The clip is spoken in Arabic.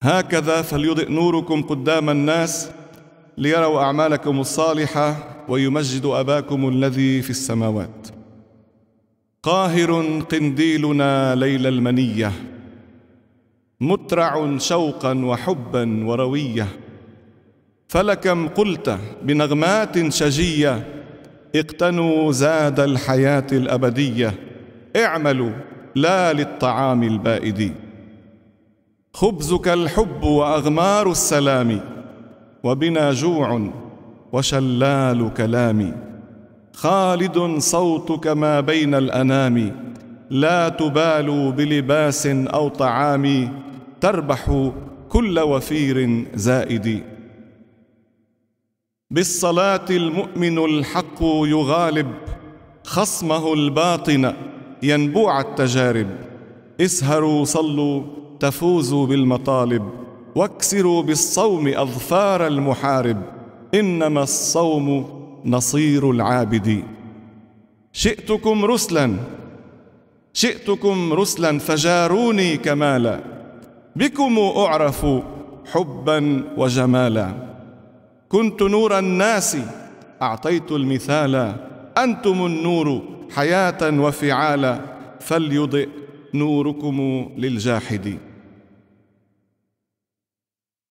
هكذا فليضئ نوركم قدام الناس ليروا أعمالكم الصالحة ويمجدوا أباكم الذي في السماوات. قاهر قنديلنا ليل المنية، مترع شوقا وحبا وروية، فلكم قلت بنغمات شجية اقتنوا زاد الحياة الأبدية، اعملوا لا للطعام البائد. خبزك الحب وأغمار السلام، وبنا جوع وشلال كلام. خالد صوتك ما بين الأنام، لا تبالوا بلباس أو طعام، تربح كل وفير زائد. بالصلاة المؤمن الحق يغالب خصمه الباطن ينبوع التجارب. اسهروا صلوا تفوزوا بالمطالب، واكسروا بالصوم أظفار المحارب، إنما الصوم نصير العابد. شئتكم رسلا فجاروني كمالا، بكم أعرف حبا وجمالا. كنت نور الناس أعطيت المثالا، أنتم النور حياة وفعالا، فليضئ نوركم للجاحد.